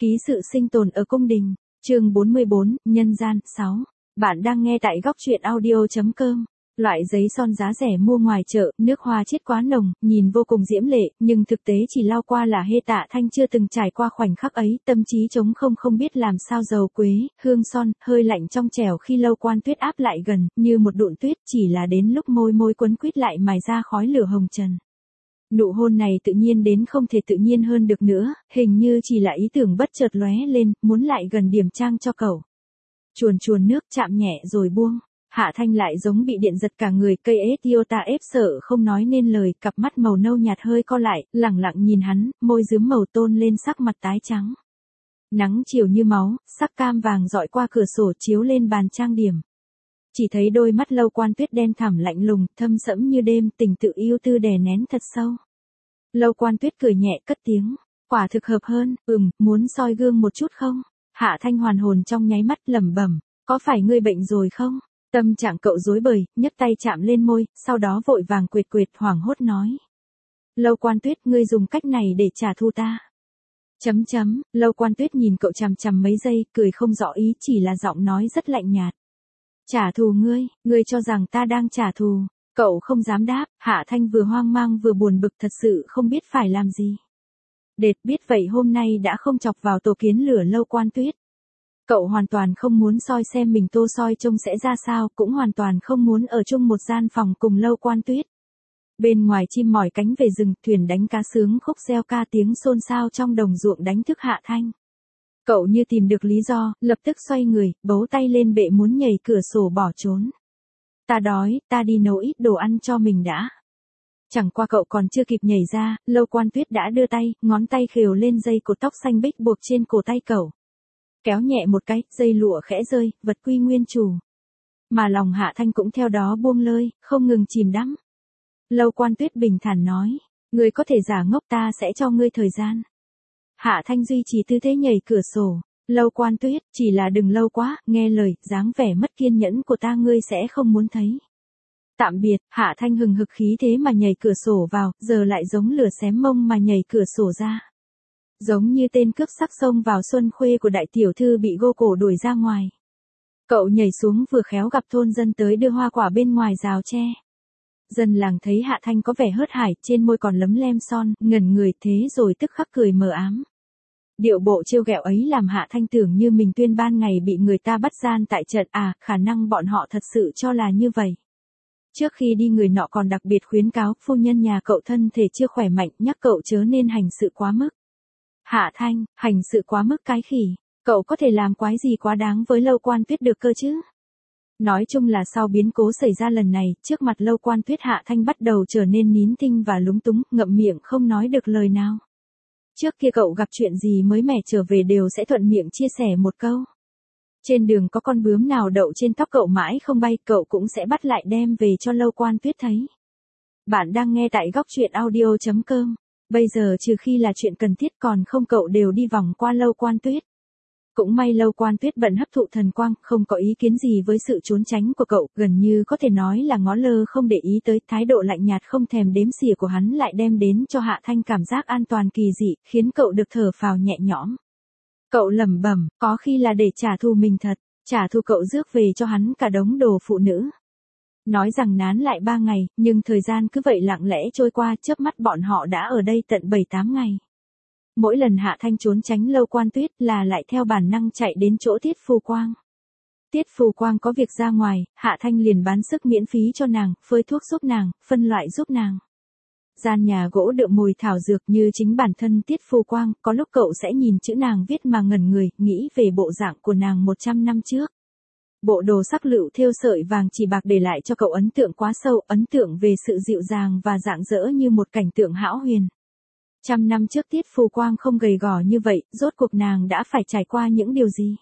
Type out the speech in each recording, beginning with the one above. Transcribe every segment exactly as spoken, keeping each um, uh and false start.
Ký sự sinh tồn ở cung đình, chương bốn mươi bốn, nhân gian, sáu. Bạn đang nghe tại góc truyện audio chấm com. Loại giấy son giá rẻ mua ngoài chợ, nước hoa chiết quá nồng, nhìn vô cùng diễm lệ, nhưng thực tế chỉ lau qua là hê. Tạ Thanh chưa từng trải qua khoảnh khắc ấy, tâm trí trống không không biết làm sao. Dầu quế, hương son, hơi lạnh trong trẻo khi Lâu Quan Tuyết áp lại gần, như một đụn tuyết, chỉ là đến lúc môi môi quấn quýt lại mài ra khói lửa hồng trần. Nụ hôn này tự nhiên đến không thể tự nhiên hơn được nữa, hình như chỉ là ý tưởng bất chợt lóe lên, muốn lại gần điểm trang cho cậu. Chuồn chuồn nước chạm nhẹ rồi buông. Hạ Thanh lại giống bị điện giật cả người, cây Etiota ép sợ không nói nên lời, cặp mắt màu nâu nhạt hơi co lại, lẳng lặng nhìn hắn, môi rướm màu tôn lên sắc mặt tái trắng. Nắng chiều như máu, sắc cam vàng dọi qua cửa sổ chiếu lên bàn trang điểm. Chỉ thấy đôi mắt Lâu Quan Tuyết đen thẳm lạnh lùng, thâm sẫm như đêm, tình tự yêu tư đè nén thật sâu. Lâu Quan Tuyết cười nhẹ cất tiếng, quả thực hợp hơn, ừm, muốn soi gương một chút không? Hạ Thanh hoàn hồn trong nháy mắt lẩm bẩm, có phải ngươi bệnh rồi không? Tâm trạng cậu rối bời, nhấc tay chạm lên môi, sau đó vội vàng quệt quệt hoảng hốt nói. Lâu Quan Tuyết, ngươi dùng cách này để trả thù ta. Chấm chấm, Lâu Quan Tuyết nhìn cậu chằm chằm mấy giây, cười không rõ ý, chỉ là giọng nói rất lạnh nhạt. Trả thù ngươi, ngươi cho rằng ta đang trả thù. Cậu không dám đáp, Hạ Thanh vừa hoang mang vừa buồn bực, thật sự không biết phải làm gì. Đệt biết vậy hôm nay đã không chọc vào tổ kiến lửa Lâu Quan Tuyết. Cậu hoàn toàn không muốn soi xem mình tô soi trông sẽ ra sao, cũng hoàn toàn không muốn ở chung một gian phòng cùng Lâu Quan Tuyết. Bên ngoài chim mỏi cánh về rừng, thuyền đánh cá sướng khúc reo ca, tiếng xôn xao trong đồng ruộng đánh thức Hạ Thanh. Cậu như tìm được lý do, lập tức xoay người, bấu tay lên bệ muốn nhảy cửa sổ bỏ trốn. Ta đói, ta đi nấu ít đồ ăn cho mình đã. Chẳng qua cậu còn chưa kịp nhảy ra, Lâu Quan Tuyết đã đưa tay, ngón tay khều lên dây cột tóc xanh bích buộc trên cổ tay cậu. Kéo nhẹ một cái, dây lụa khẽ rơi, vật quy nguyên chủ. Mà lòng Hạ Thanh cũng theo đó buông lơi, không ngừng chìm đắm. Lâu Quan Tuyết bình thản nói, ngươi có thể giả ngốc, ta sẽ cho ngươi thời gian. Hạ Thanh duy trì tư thế nhảy cửa sổ. Lâu Quan Tuyết, chỉ là đừng lâu quá, nghe lời, dáng vẻ mất kiên nhẫn của ta ngươi sẽ không muốn thấy. Tạm biệt, Hạ Thanh hừng hực khí thế mà nhảy cửa sổ vào, giờ lại giống lửa xém mông mà nhảy cửa sổ ra. Giống như tên cướp sắc xông vào xuân khuê của đại tiểu thư bị gô cổ đuổi ra ngoài. Cậu nhảy xuống vừa khéo gặp thôn dân tới đưa hoa quả bên ngoài rào tre. Dân làng thấy Hạ Thanh có vẻ hớt hải, trên môi còn lấm lem son, ngẩn người thế rồi tức khắc cười mờ ám. Điệu bộ trêu ghẹo ấy làm Hạ Thanh tưởng như mình tuyên ban ngày bị người ta bắt gian tại trận, à, khả năng bọn họ thật sự cho là như vậy. Trước khi đi người nọ còn đặc biệt khuyến cáo, phu nhân nhà cậu thân thể chưa khỏe mạnh, nhắc cậu chớ nên hành sự quá mức. Hạ Thanh, hành sự quá mức cái khỉ, cậu có thể làm quái gì quá đáng với Lâu Quan Tuyết được cơ chứ? Nói chung là sau biến cố xảy ra lần này, trước mặt Lâu Quan Tuyết Hạ Thanh bắt đầu trở nên nín thinh và lúng túng, ngậm miệng không nói được lời nào. Trước kia cậu gặp chuyện gì mới mẻ trở về đều sẽ thuận miệng chia sẻ một câu. Trên đường có con bướm nào đậu trên tóc cậu mãi không bay, cậu cũng sẽ bắt lại đem về cho Lâu Quan Tuyết thấy. Bạn đang nghe tại góc truyện audio chấm com. Bây giờ trừ khi là chuyện cần thiết còn không cậu đều đi vòng qua Lâu Quan Tuyết. Cũng may Lâu Quan Tuyết bận hấp thụ thần quang, không có ý kiến gì với sự trốn tránh của cậu, gần như có thể nói là ngó lơ không để ý tới. Thái độ lạnh nhạt không thèm đếm xỉa của hắn lại đem đến cho Hạ Thanh cảm giác an toàn kỳ dị, khiến cậu được thở phào nhẹ nhõm. Cậu lẩm bẩm, có khi là để trả thù mình thật, trả thù cậu rước về cho hắn cả đống đồ phụ nữ. Nói rằng nán lại ba ngày, nhưng thời gian cứ vậy lặng lẽ trôi qua, chớp mắt bọn họ đã ở đây tận bảy tám ngày. Mỗi lần Hạ Thanh trốn tránh Lâu Quan Tuyết là lại theo bản năng chạy đến chỗ Tiết Phù Quang. Tiết Phù Quang có việc ra ngoài, Hạ Thanh liền bán sức miễn phí cho nàng, phơi thuốc giúp nàng, phân loại giúp nàng. Gian nhà gỗ đượm mùi thảo dược như chính bản thân Tiết Phù Quang, có lúc cậu sẽ nhìn chữ nàng viết mà ngẩn người, nghĩ về bộ dạng của nàng một trăm năm trước. Bộ đồ sắc lựu thêu sợi vàng chỉ bạc để lại cho cậu ấn tượng quá sâu, ấn tượng về sự dịu dàng và rạng rỡ như một cảnh tượng hão huyền. Trăm năm trước Tiết Phù Quang không gầy gò như vậy, rốt cuộc nàng đã phải trải qua những điều gì?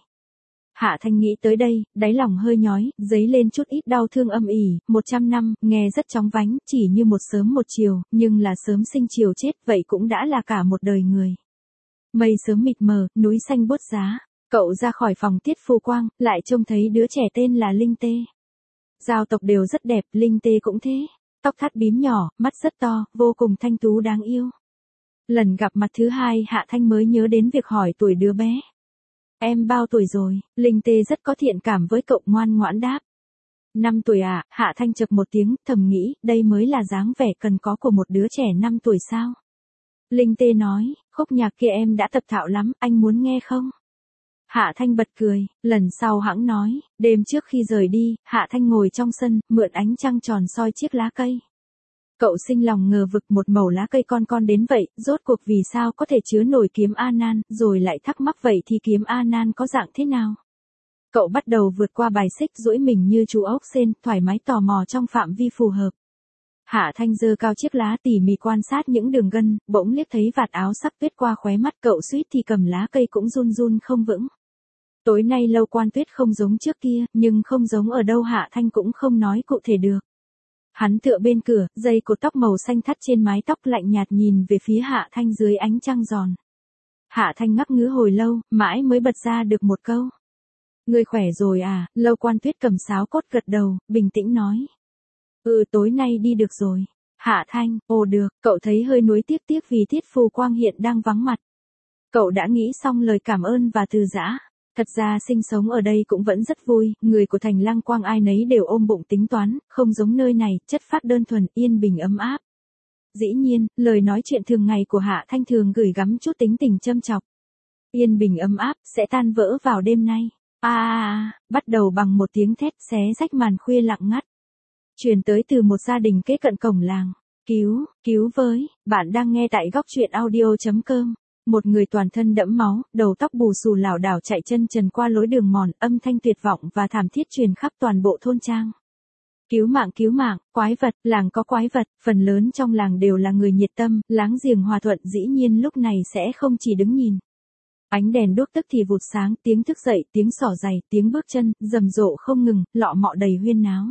Hạ Thanh nghĩ tới đây, đáy lòng hơi nhói, dấy lên chút ít đau thương âm ỉ. Một trăm năm, nghe rất chóng vánh, chỉ như một sớm một chiều, nhưng là sớm sinh chiều chết, vậy cũng đã là cả một đời người. Mây sớm mịt mờ, núi xanh bút giá. Cậu ra khỏi phòng Tiết Phù Quang, lại trông thấy đứa trẻ tên là Linh Tê. Giao tộc đều rất đẹp, Linh Tê cũng thế. Tóc thắt bím nhỏ, mắt rất to, vô cùng thanh tú đáng yêu. Lần gặp mặt thứ hai Hạ Thanh mới nhớ đến việc hỏi tuổi đứa bé. Em bao tuổi rồi? Linh Tê rất có thiện cảm với cậu, ngoan ngoãn đáp. Năm tuổi à? Hạ Thanh chậc một tiếng, thầm nghĩ, đây mới là dáng vẻ cần có của một đứa trẻ năm tuổi sao? Linh Tê nói, khúc nhạc kia em đã tập thạo lắm, anh muốn nghe không? Hạ Thanh bật cười, lần sau hẵng nói. Đêm trước khi rời đi, Hạ Thanh ngồi trong sân, mượn ánh trăng tròn soi chiếc lá cây. Cậu sinh lòng ngờ vực, một mẩu lá cây con con đến vậy, rốt cuộc vì sao có thể chứa nổi kiếm A Nan, rồi lại thắc mắc vậy thì kiếm A Nan có dạng thế nào? Cậu bắt đầu vượt qua bài xích, duỗi mình như chú ốc sên, thoải mái tò mò trong phạm vi phù hợp. Hạ Thanh giơ cao chiếc lá tỉ mỉ quan sát những đường gân, bỗng liếc thấy vạt áo sắc tuyết qua khóe mắt, cậu suýt thì cầm lá cây cũng run run không vững. Tối nay Lâu Quan Tuyết không giống trước kia, nhưng không giống ở đâu Hạ Thanh cũng không nói cụ thể được. Hắn tựa bên cửa, dây cột tóc màu xanh thắt trên mái tóc lạnh nhạt nhìn về phía Hạ Thanh dưới ánh trăng giòn. Hạ Thanh ngắc ngứ hồi lâu, mãi mới bật ra được một câu. Ngươi khỏe rồi à? Lâu Quan Tuyết cầm sáo cốt gật đầu, bình tĩnh nói. Ừ, tối nay đi được rồi. Hạ Thanh, ồ được, cậu thấy hơi nuối tiếc tiếc vì Thiết Phù Quang hiện đang vắng mặt. Cậu đã nghĩ xong lời cảm ơn và từ giã. Thật ra sinh sống ở đây cũng vẫn rất vui, người của thành Lăng Quang ai nấy đều ôm bụng tính toán, không giống nơi này, chất phác đơn thuần, yên bình ấm áp. Dĩ nhiên, lời nói chuyện thường ngày của Hạ Thanh thường gửi gắm chút tính tình châm chọc. Yên bình ấm áp, sẽ tan vỡ vào đêm nay. A a a, bắt đầu bằng một tiếng thét xé rách màn khuya lặng ngắt. Truyền tới từ một gia đình kế cận cổng làng. Cứu, cứu với, bạn đang nghe tại góc truyện audio chấm com. Một người toàn thân đẫm máu, đầu tóc bù xù lảo đảo chạy chân trần qua lối đường mòn, âm thanh tuyệt vọng và thảm thiết truyền khắp toàn bộ thôn trang. Cứu mạng, cứu mạng, quái vật, làng có quái vật, phần lớn trong làng đều là người nhiệt tâm, láng giềng hòa thuận, dĩ nhiên lúc này sẽ không chỉ đứng nhìn. Ánh đèn đuốc tức thì vụt sáng, tiếng thức dậy, tiếng xỏ giày, tiếng bước chân, rầm rộ không ngừng, lọ mọ đầy huyên náo.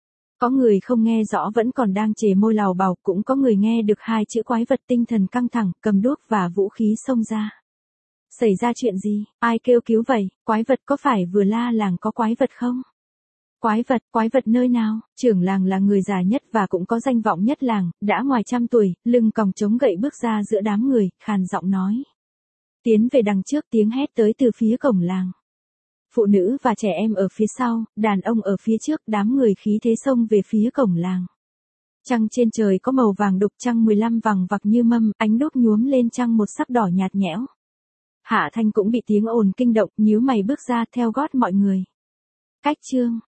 Có người không nghe rõ vẫn còn đang chề môi lào bào, cũng có người nghe được hai chữ quái vật tinh thần căng thẳng, cầm đuốc và vũ khí xông ra. Xảy ra chuyện gì? Ai kêu cứu vậy? Quái vật có phải vừa la làng có quái vật không? Quái vật, quái vật nơi nào? Trưởng làng là người già nhất và cũng có danh vọng nhất làng, đã ngoài trăm tuổi, lưng còng chống gậy bước ra giữa đám người, khàn giọng nói. Tiến về đằng trước, tiếng hét tới từ phía cổng làng. Phụ nữ và trẻ em ở phía sau, đàn ông ở phía trước, đám người khí thế xông về phía cổng làng. Trăng trên trời có màu vàng đục, trăng mười lăm vằng vặc như mâm, ánh đuốc nhuốm lên trăng một sắc đỏ nhạt nhẽo. Hạ Thanh cũng bị tiếng ồn kinh động, nhíu mày bước ra theo gót mọi người. Cách chương,